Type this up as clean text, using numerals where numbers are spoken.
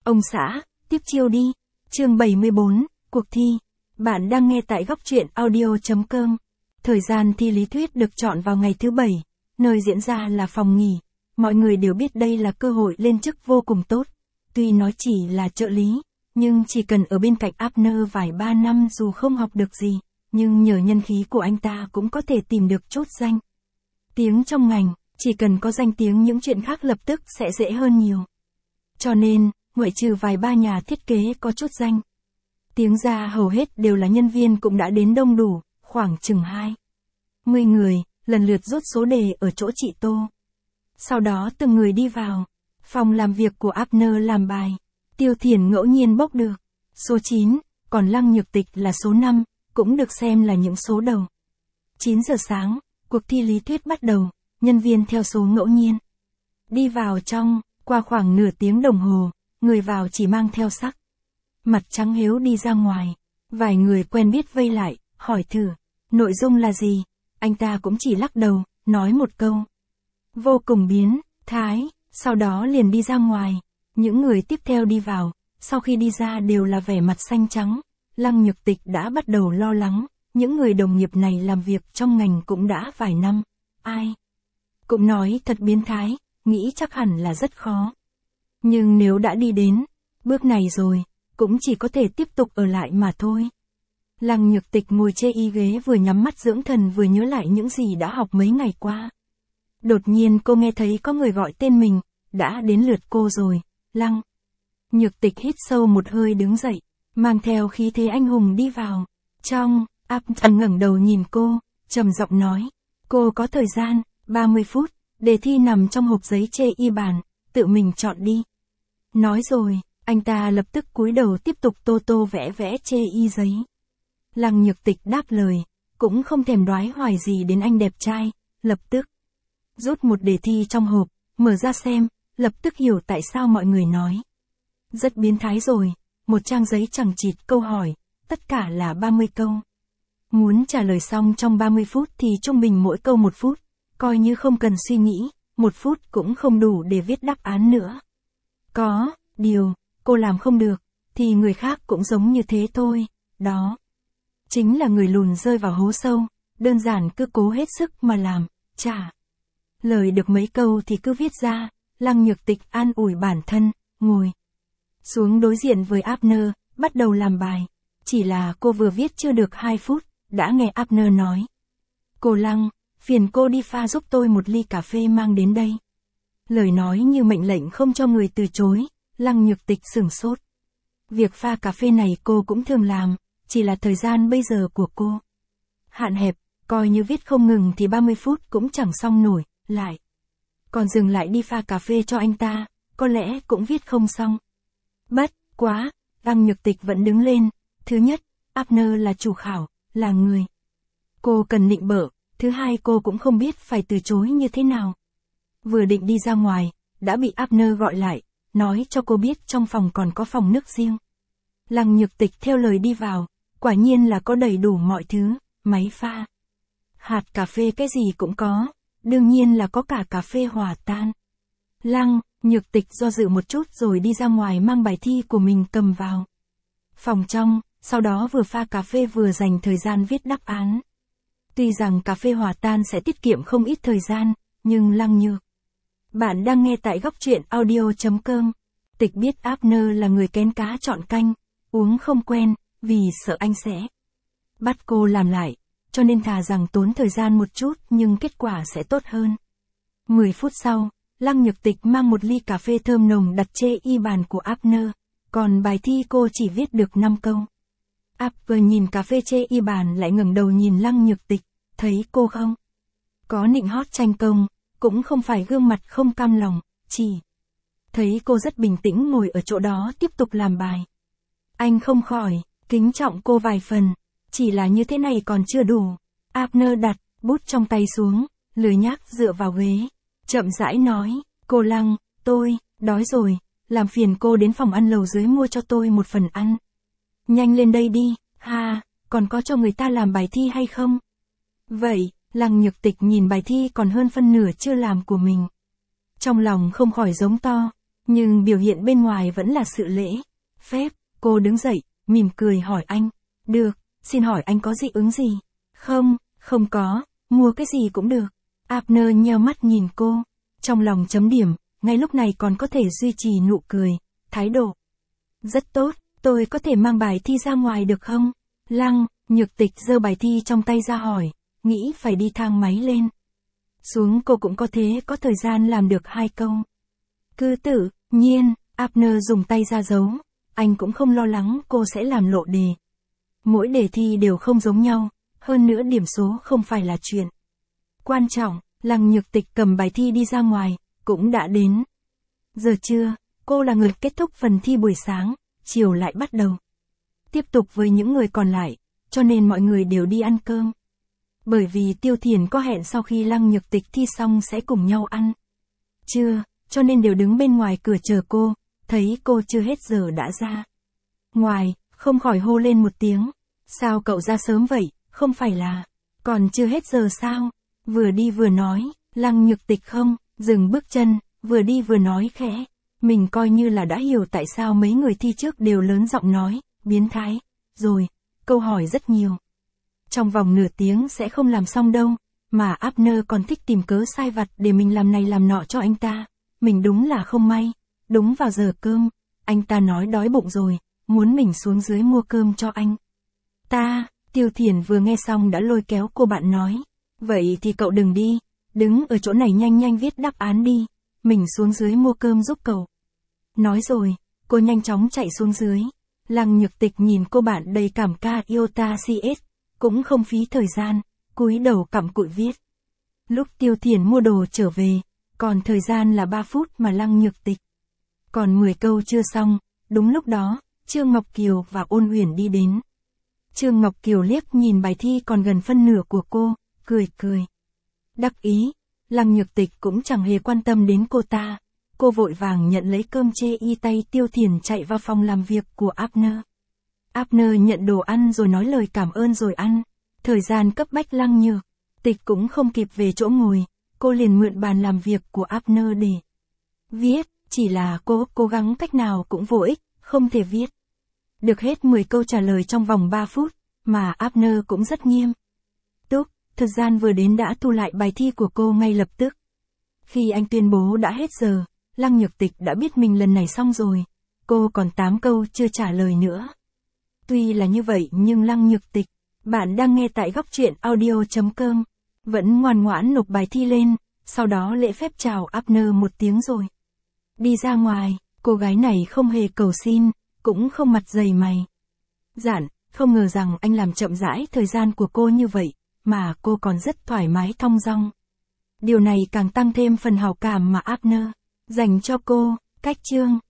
Ông xã, tiếp chiêu đi. Chương 74, cuộc thi. Bạn đang nghe tại góc truyện audio.com. Thời gian thi lý thuyết được chọn vào ngày thứ Bảy, nơi diễn ra là phòng nghỉ. Mọi người đều biết đây là cơ hội lên chức vô cùng tốt. Tuy nó chỉ là trợ lý, nhưng chỉ cần ở bên cạnh Abner vài ba năm dù không học được gì, nhưng nhờ nhân khí của anh ta cũng có thể tìm được chốt danh. Tiếng trong ngành, chỉ cần có danh tiếng những chuyện khác lập tức sẽ dễ hơn nhiều. Cho nên, ngoại trừ vài ba nhà thiết kế có chốt danh, tiếng ra hầu hết đều là nhân viên cũng đã đến đông đủ, khoảng chừng 20 người, lần lượt rút số đề ở chỗ chị Tô. Sau đó từng người đi vào phòng làm việc của Abner làm bài. Tiêu Thiển ngẫu nhiên bốc được số 9, còn Lăng Nhược Tịch là số 5, cũng được xem là những số đầu. 9 giờ sáng, cuộc thi lý thuyết bắt đầu, nhân viên theo số ngẫu nhiên đi vào trong, qua khoảng nửa tiếng đồng hồ, người vào chỉ mang theo sắc mặt trắng hiếu đi ra ngoài. Vài người quen biết vây lại, hỏi thử, nội dung là gì? Anh ta cũng chỉ lắc đầu, nói một câu vô cùng biến thái, sau đó liền đi ra ngoài. Những người tiếp theo đi vào, sau khi đi ra đều là vẻ mặt xanh trắng. Lăng Nhược Tịch đã bắt đầu lo lắng, những người đồng nghiệp này làm việc trong ngành cũng đã vài năm, ai cũng nói thật biến thái, nghĩ chắc hẳn là rất khó. Nhưng nếu đã đi đến bước này rồi, cũng chỉ có thể tiếp tục ở lại mà thôi. Lăng Nhược Tịch ngồi chê y ghế vừa nhắm mắt dưỡng thần vừa nhớ lại những gì đã học mấy ngày qua. Đột nhiên cô nghe thấy có người gọi tên mình, đã đến lượt cô rồi. Lăng Nhược Tịch hít sâu một hơi đứng dậy, mang theo khí thế anh hùng đi vào trong. Abner ngẩng đầu nhìn cô, trầm giọng nói, cô có thời gian 30 phút, đề thi nằm trong hộp giấy chê y bàn, tự mình chọn đi. Nói rồi, anh ta lập tức cúi đầu tiếp tục tô tô vẽ vẽ chê y giấy. Lăng Nhược Tịch đáp lời, cũng không thèm đoái hoài gì đến anh đẹp trai, lập tức rút một đề thi trong hộp, mở ra xem, lập tức hiểu tại sao mọi người nói rất biến thái rồi. Một trang giấy chằng chịt câu hỏi, tất cả là 30 câu. Muốn trả lời xong trong 30 phút thì trung bình mỗi câu 1 phút, coi như không cần suy nghĩ, 1 phút cũng không đủ để viết đáp án nữa. Có điều, cô làm không được, thì người khác cũng giống như thế thôi, đó chính là người lùn rơi vào hố sâu, đơn giản cứ cố hết sức mà làm, trả lời được mấy câu thì cứ viết ra. Lăng Nhược Tịch an ủi bản thân, ngồi xuống đối diện với Abner, bắt đầu làm bài. Chỉ là cô vừa viết chưa được 2 phút, đã nghe Abner nói, cô Lăng, phiền cô đi pha giúp tôi một ly cà phê mang đến đây. Lời nói như mệnh lệnh không cho người từ chối. Lăng Nhược Tịch sửng sốt. Việc pha cà phê này cô cũng thường làm, chỉ là thời gian bây giờ của cô hạn hẹp, coi như viết không ngừng thì 30 phút cũng chẳng xong nổi, lại còn dừng lại đi pha cà phê cho anh ta, có lẽ cũng viết không xong. Bất quá, Lăng Nhược Tịch vẫn đứng lên. Thứ nhất, Abner là chủ khảo, là người cô cần nịnh bợ. Thứ hai, cô cũng không biết phải từ chối như thế nào. Vừa định đi ra ngoài, đã bị Abner gọi lại, nói cho cô biết trong phòng còn có phòng nước riêng. Lăng Nhược Tịch theo lời đi vào, quả nhiên là có đầy đủ mọi thứ, máy pha hạt cà phê cái gì cũng có, đương nhiên là có cả cà phê hòa tan. Lăng Nhược Tịch do dự một chút rồi đi ra ngoài mang bài thi của mình cầm vào phòng trong, sau đó vừa pha cà phê vừa dành thời gian viết đáp án. Tuy rằng cà phê hòa tan sẽ tiết kiệm không ít thời gian, nhưng Lăng Nhược Bạn đang nghe tại góc truyện audio.com. Tịch biết Abner là người kén cá chọn canh, uống không quen, vì sợ anh sẽ bắt cô làm lại, cho nên thà rằng tốn thời gian một chút nhưng kết quả sẽ tốt hơn. 10 phút sau, Lăng Nhược Tịch mang một ly cà phê thơm nồng đặt chê y bàn của Abner, còn bài thi cô chỉ viết được 5 câu. Abner nhìn cà phê chê y bàn lại ngẩng đầu nhìn Lăng Nhược Tịch, thấy cô không có nịnh hót tranh công, cũng không phải gương mặt không cam lòng, chỉ thấy cô rất bình tĩnh ngồi ở chỗ đó tiếp tục làm bài. Anh không khỏi kính trọng cô vài phần, chỉ là như thế này còn chưa đủ. Abner đặt bút trong tay xuống, lười nhác dựa vào ghế, chậm rãi nói, cô Lăng, tôi đói rồi, làm phiền cô đến phòng ăn lầu dưới mua cho tôi một phần ăn. Nhanh lên đây đi, ha, còn có cho người ta làm bài thi hay không? Vậy, Lăng Nhược Tịch nhìn bài thi còn hơn phân nửa chưa làm của mình. Trong lòng không khỏi giống to, Nhưng biểu hiện bên ngoài vẫn là sự lễ phép. Cô đứng dậy, mỉm cười hỏi anh. Được, xin hỏi anh có dị ứng gì? Không, không có, mua cái gì cũng được. Abner nheo mắt nhìn cô. Trong lòng chấm điểm, ngay lúc này còn có thể duy trì nụ cười, thái độ. Rất tốt, tôi có thể mang bài thi ra ngoài được không? Lăng Nhược Tịch giơ bài thi trong tay ra hỏi, nghĩ phải đi thang máy lên. Xuống cô cũng có thế có thời gian làm được 2 câu. Cứ tự nhiên, Abner dùng tay ra dấu, anh cũng không lo lắng cô sẽ làm lộ đề. Mỗi đề thi đều không giống nhau, hơn nữa điểm số không phải là chuyện quan trọng. Lăng Nhược Tịch cầm bài thi đi ra ngoài, cũng đã đến giờ trưa, cô là người kết thúc phần thi buổi sáng, chiều lại bắt đầu tiếp tục với những người còn lại, cho nên mọi người đều đi ăn cơm. Bởi vì Tiêu Thiền có hẹn sau khi Lăng Nhược Tịch thi xong sẽ cùng nhau ăn trưa, cho nên đều đứng bên ngoài cửa chờ cô, thấy cô chưa hết giờ đã ra ngoài, không khỏi hô lên một tiếng. Sao cậu ra sớm vậy, không phải là còn chưa hết giờ sao? Vừa đi vừa nói, Lăng Nhược Tịch không dừng bước chân, vừa đi vừa nói khẽ. Mình coi như là đã hiểu tại sao mấy người thi trước đều lớn giọng nói, biến thái, rồi, câu hỏi rất nhiều. Trong vòng nửa tiếng sẽ không làm xong đâu, mà Abner còn thích tìm cớ sai vặt để mình làm này làm nọ cho anh ta. Mình đúng là không may, đúng vào giờ cơm, anh ta nói đói bụng rồi, muốn mình xuống dưới mua cơm cho anh ta. Tiêu Thiền vừa nghe xong đã lôi kéo cô bạn nói, vậy thì cậu đừng đi, đứng ở chỗ này nhanh nhanh viết đáp án đi, mình xuống dưới mua cơm giúp cậu. Nói rồi, cô nhanh chóng chạy xuống dưới. Lăng Nhược Tịch nhìn cô bạn đầy cảm ca iota cs, cũng không phí thời gian, cúi đầu cặm cụi viết. Lúc Tiêu Thiền mua đồ trở về, còn thời gian là 3 phút mà Lăng Nhược Tịch còn 10 câu chưa xong. Đúng lúc đó, Trương Ngọc Kiều và Ôn Uyển đi đến. Trương Ngọc Kiều liếc nhìn bài thi còn gần phân nửa của cô, cười cười đắc ý. Lăng Nhược Tịch cũng chẳng hề quan tâm đến cô ta. Cô vội vàng nhận lấy cơm chê y tay Tiêu Thiền chạy vào phòng làm việc của Abner. Abner nhận đồ ăn rồi nói lời cảm ơn rồi ăn. Thời gian cấp bách Lăng Nhược Tịch cũng không kịp về chỗ ngồi, cô liền mượn bàn làm việc của Abner để viết, chỉ là cô cố gắng cách nào cũng vô ích, không thể viết được hết 10 câu trả lời trong vòng 3 phút, mà Abner cũng rất nghiêm túc. Thời gian vừa đến đã thu lại bài thi của cô ngay lập tức. Khi anh tuyên bố đã hết giờ, Lăng Nhược Tịch đã biết mình lần này xong rồi. Cô còn 8 câu chưa trả lời nữa. Tuy là như vậy nhưng Lăng Nhược Tịch, bạn đang nghe tại góc truyện audio.com, vẫn ngoan ngoãn nộp bài thi lên, sau đó lễ phép chào Abner một tiếng rồi đi ra ngoài. Cô gái này không hề cầu xin, cũng không mặt dày mày dạn, không ngờ rằng anh làm chậm rãi thời gian của cô như vậy, mà cô còn rất thoải mái thong dong. Điều này càng tăng thêm phần hảo cảm mà Abner dành cho cô. Cách chương